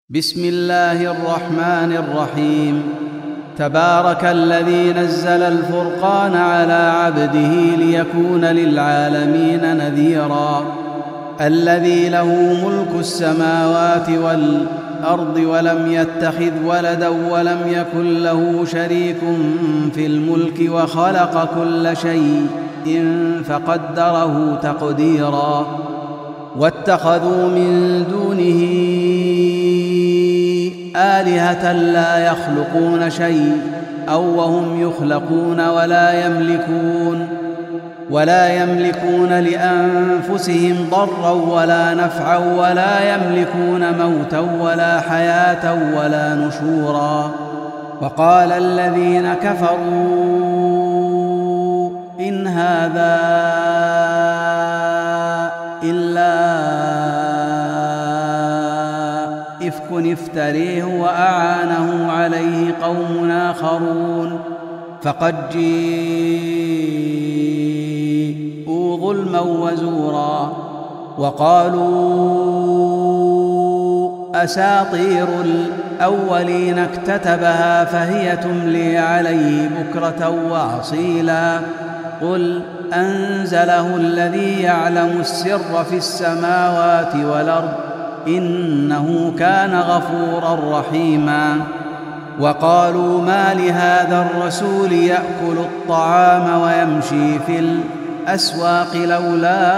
بسم الله الرحمن الرحيم. تبارك الذي نزل الفرقان على عبده ليكون للعالمين نذيرا. الذي له ملك السماوات والأرض ولم يتخذ ولدا ولم يكن له شريك في الملك وخلق كل شيء فقدره تقديرا. واتخذوا من دونه آلهة لا يخلقون شيء أو وهم يخلقون ولا يملكون لأنفسهم ضرا ولا نفعا ولا يملكون موتا ولا حياة ولا نشورا. وقال الذين كفروا إن هذا إلا إفك افتريه وأعانه عليه قوم آخرون فقد جيءوا ظلما وزورا. وقالوا أساطير الأولين اكتتبها فهي تملي عليه بكرة وأصيلا. قل أنزله الذي يعلم السر في السماوات والأرض إنه كان غفورا رحيما. وقالوا ما لهذا الرسول يأكل الطعام ويمشي في الأسواق لولا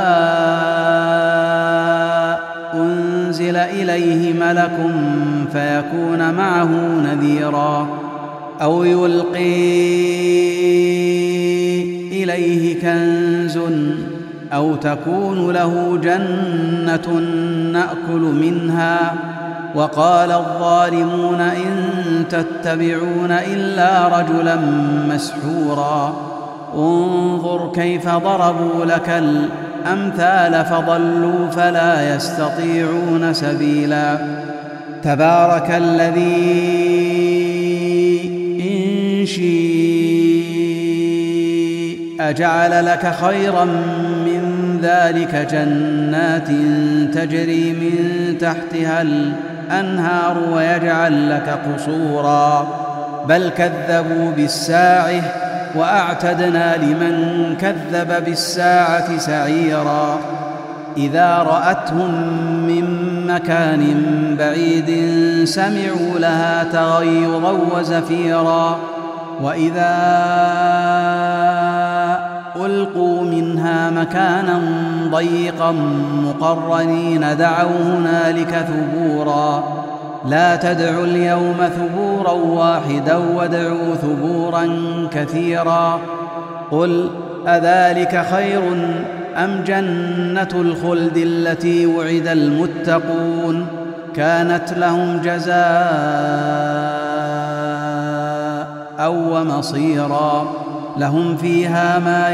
أنزل إليه ملك فيكون معه نذيرا أو يلقي إليه كنز أو تكون له جنة نأكل منها. وقال الظالمون إن تتبعون إلا رجلا مسحورا. انظر كيف ضربوا لك الأمثال فضلوا فلا يستطيعون سبيلا. تبارك الذي إن شيء أجعل لك خيرا من ذلك جنات تجري من تحتها الأنهار ويجعل لك قصورا. بل كذبوا بالساعة وأعتدنا لمن كذب بالساعة سعيرا. إذا رأتهم من مكان بعيد سمعوا لها تغيظا وزفيرا. وإذا ألقوا منها مكانا ضيقا مقرنين دعوا هنالك ثبورا. لا تدعوا اليوم ثبورا واحدا وادعوا ثبورا كثيرا. قل أذلك خير أم جنة الخلد التي وعد المتقون كانت لهم جزاء ومصيرا. لهم فيها ما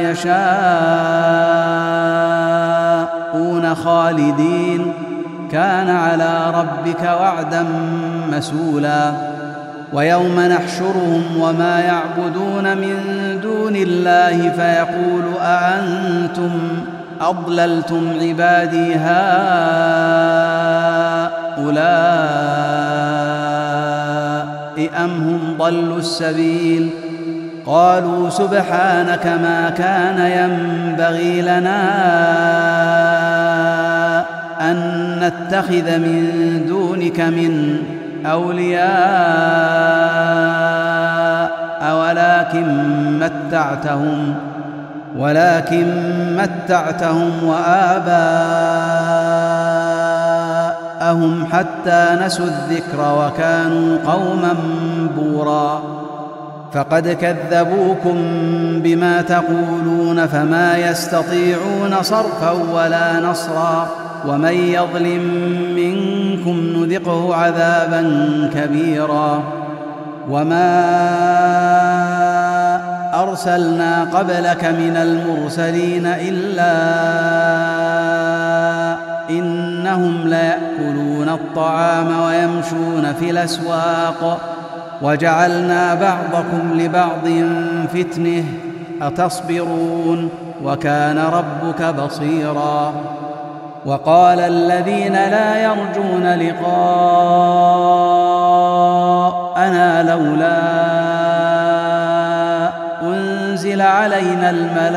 يشاءون خالدين كان على ربك وعدا مسؤولا. ويوم نحشرهم وما يعبدون من دون الله فيقول أأنتم أضللتم عبادي هؤلاء أم هم ضلوا السبيل. قالوا سبحانك ما كان ينبغي لنا أن نتخذ من دونك من أولياء ولكن متعتهم وآباءهم حتى نسوا الذكر وكانوا قوما بورا. فقد كذبوكم بما تقولون فما يستطيعون صرفا ولا نصرا. ومن يظلم منكم نذقه عذابا كبيرا. وما أرسلنا قبلك من المرسلين إلا إنهم ليأكلون الطعام ويمشون في الأسواق وجعلنا بعضكم لبعض فتنة أتصبرون وكان ربك بصيرا. وقال الذين لا يرجون لقاء لولا أنزل علينا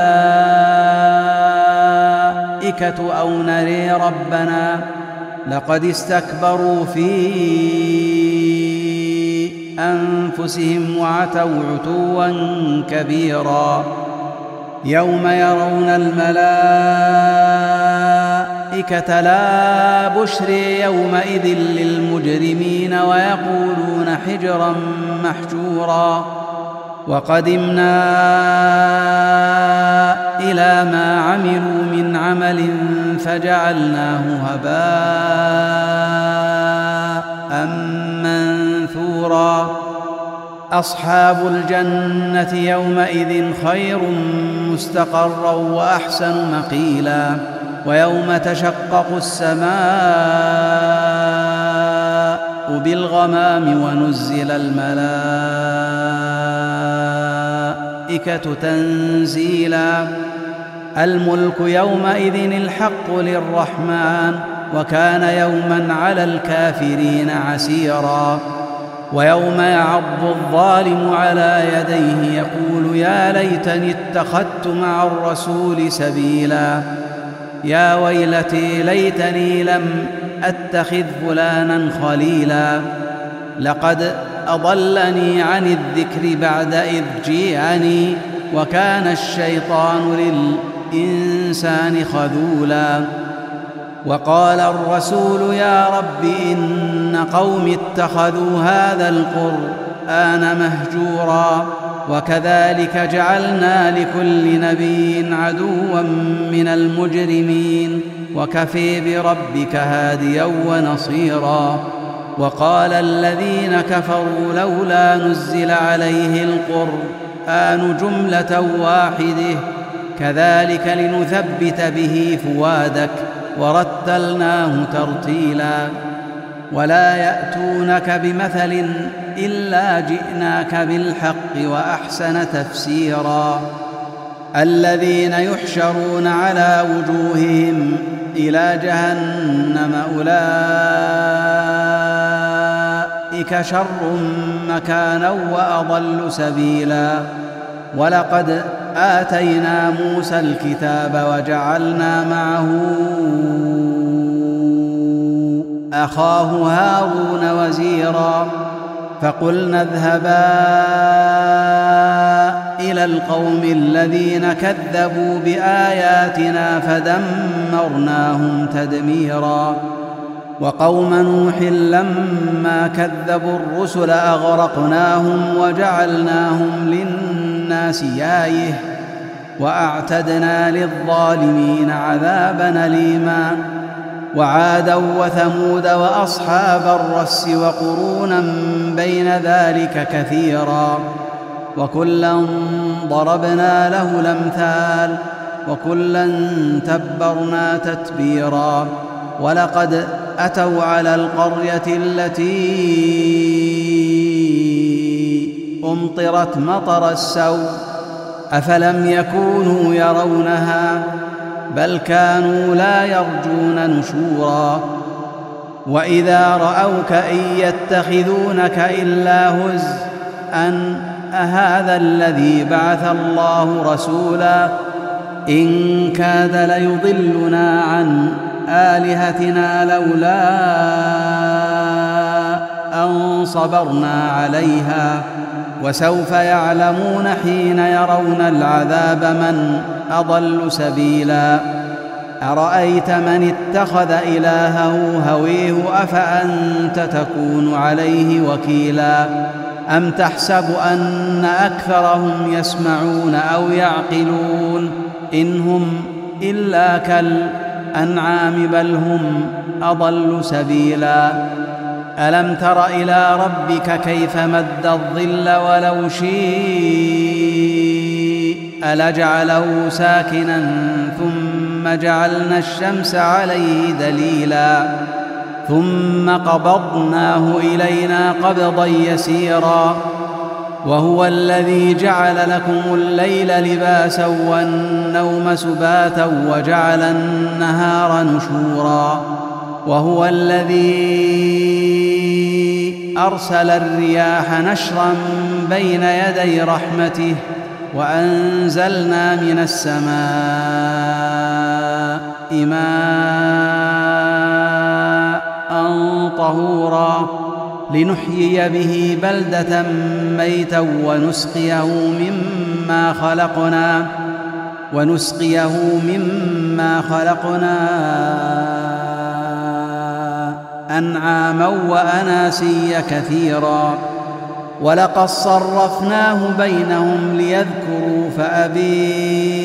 الملائكة أو نري ربنا لقد استكبروا في أنفسهم وعتوا عتوا كبيرا يوم يرون الملائكة لا بشر يومئذ للمجرمين ويقولون حجرا محجورا وقدمنا إلى ما عملوا من عمل فجعلناه هباء منثورا أصحاب الجنة يومئذ خير مستقرا وأحسن مقيلا ويوم تشقق السماء بالغمام ونزل الملائكة تنزيلا الملك يومئذ الحق للرحمن وكان يوما على الكافرين عسيرا ويوم يعض الظالم على يديه يقول يا ليتني اتخذت مع الرسول سبيلا يا ويلتي ليتني لم أتخذ فلانا خليلا لقد أضلني عن الذكر بعد إذ جيءني وكان الشيطان للإنسان خذولا وقال الرسول يا رب إن قوم اتخذوا هذا القرآن مهجورا وكذلك جعلنا لكل نبي عدوا من المجرمين وكفي بربك هاديا ونصيرا وقال الذين كفروا لولا نزل عليه القرآن جملة واحدة كذلك لنثبت به فؤادك ورتلناه ترتيلا ولا يأتونك بمثل إلا جئناك بالحق وأحسن تفسيرا الذين يحشرون على وجوههم إلى جهنم أولئك شر مكانا وأضل سبيلا ولقد آتينا موسى الكتاب وجعلنا معه أخاه هارون وزيرا فقلنا اذهبا إلى القوم الذين كذبوا بآياتنا فدمرناهم تدميرا وقوم نوح لما كذبوا الرسل أغرقناهم وجعلناهم للناس آية وأعتدنا للظالمين عذابا أليما وعادا وثمود وأصحاب الرس وقرونا بين ذلك كثيرا وكلا ضربنا له الأمثال وكلا تبرنا تتبيرا ولقد أتوا على القرية التي أمطرت مطر السوء أفلم يكونوا يرونها بل كانوا لا يرجون نشورا وإذا رأوك إن يتخذونك إلا هزءا أهذا الذي بعث الله رسولا إن كاد ليضلنا عن آلهتنا لولا أن صبرنا عليها وسوف يعلمون حين يرون العذاب من أضل سبيلا أرأيت من اتخذ إلهه هويه أفأنت تكون عليه وكيلا أم تحسب أن أكثرهم يسمعون أو يعقلون إن هم إلا كالأنعام بل هم أضل سبيلا ألم تر إلى ربك كيف مد الظل ولو شيء لجعله ساكنا ثم جعلنا الشمس عليه دليلا ثم قبضناه إلينا قبضا يسيرا وهو الذي جعل لكم الليل لباسا والنوم سباتا وجعل النهار نشورا وهو الذي أرسل الرياح نشرا بين يدي رحمته وأنزلنا من السماء ماء طهورا لنحيي به بلدة ميتا ونسقيه مما خلقنا أنعاما وأناسيا كثيرا ولقد صرفناه بينهم ليذكروا فأبي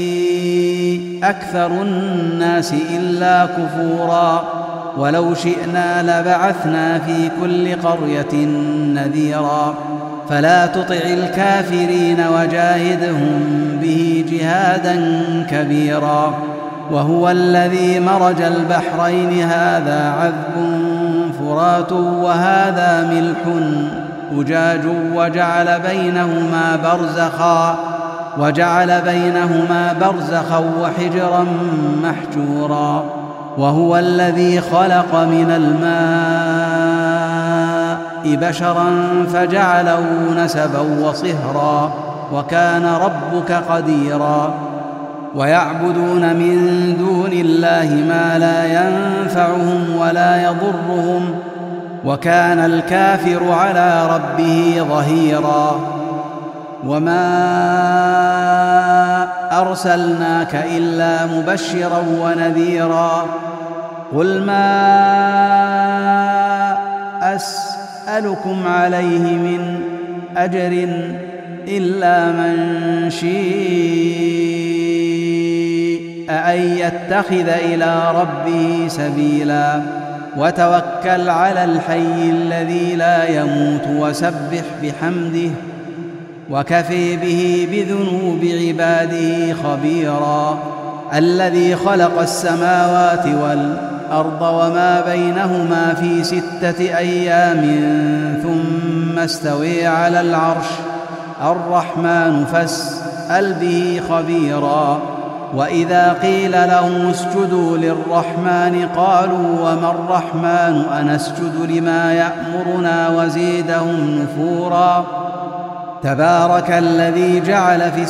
أكثر الناس إلا كفورا ولو شئنا لبعثنا في كل قرية نذيرا فلا تطع الكافرين وجاهدهم به جهادا كبيرا وهو الذي مرج البحرين هذا عذب فرات وهذا ملح أجاج وجعل بينهما برزخا وحجرا محجورا وهو الذي خلق من الماء بشرا فجعله نسبا وصهرا وكان ربك قديرا ويعبدون من دون الله ما لا ينفعهم ولا يضرهم وكان الكافر على ربه ظهيرا وما أرسلناك إلا مبشرا ونذيرا قل ما أسألكم عليه من أجر إلا من شاء أن يتخذ إلى ربه سبيلا وتوكل على الحي الذي لا يموت وسبح بحمده وكفي به بذنوب عباده خبيرا الذي خلق السماوات والأرض وما بينهما في 6 أيام ثم استوى على العرش الرحمن فاسأل به خبيرا وإذا قيل لهم اسجدوا للرحمن قالوا وما الرحمن أنسجد لما يأمرنا وزيدهم نفورا تبارك الذي جعل في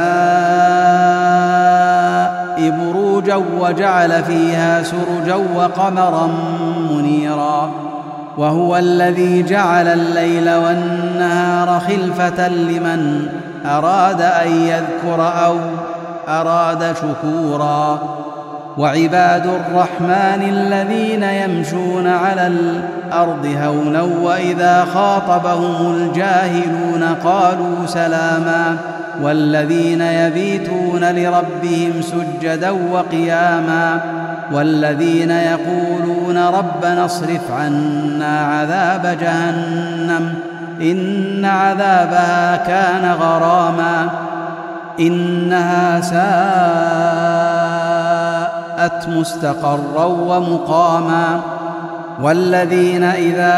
السماء بروجا وجعل فيها سرجا وقمرا منيرا وهو الذي جعل الليل والنهار خلفة لمن أراد أن يذكر أو أراد شكورا وعباد الرحمن الذين يمشون على الأرض هونا وإذا خاطبهم الجاهلون قالوا سلاما والذين يبيتون لربهم سجدا وقياما والذين يقولون ربنا اصرف عنا عذاب جهنم إن عذابها كان غراما إنها ساءت مستقرا ومقاما والذين إذا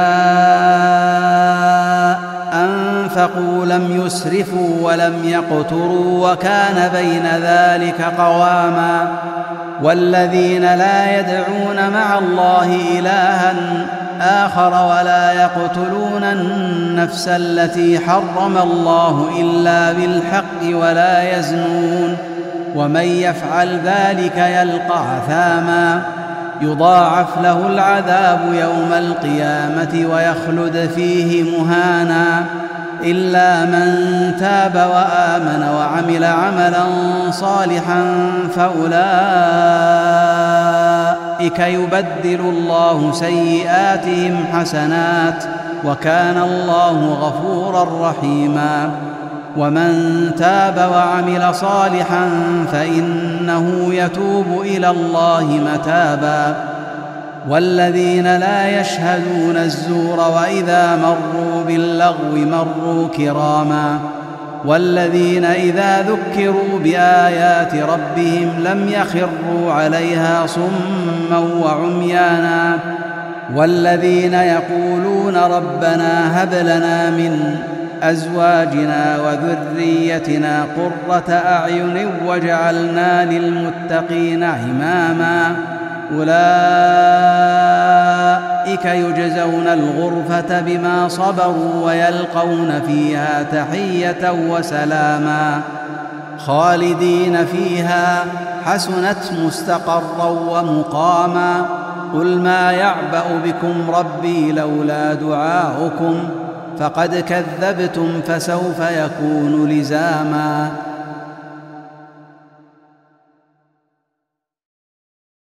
أنفقوا لم يسرفوا ولم يقتروا وكان بين ذلك قواما والذين لا يدعون مع الله إلها آخر ولا يقتلون النفس التي حرم الله إلا بالحق ولا يزنون ومن يفعل ذلك يلقى عثاما يضاعف له العذاب يوم القيامة ويخلد فيه مهانا إلا من تاب وآمن وعمل عملا صالحا فأولئك يبدل الله سيئاتهم حسنات وكان الله غفورا رحيما ومن تاب وعمل صالحا فإنه يتوب إلى الله متابا والذين لا يشهدون الزور وإذا مروا باللغو مروا كراما والذين إذا ذكروا بآيات ربهم لم يخروا عليها صما وعميانا والذين يقولون ربنا هب لنا من أزواجنا وذريتنا قرة أعين واجعلنا للمتقين إماما أولئك أولئك يجزون الغرفة بما صبروا ويلقون فيها تحية وسلاما خالدين فيها حسنت مستقرا ومقاما قل ما يعبأ بكم ربي لولا دعاؤكم فقد كذبتم فسوف يكون لزاما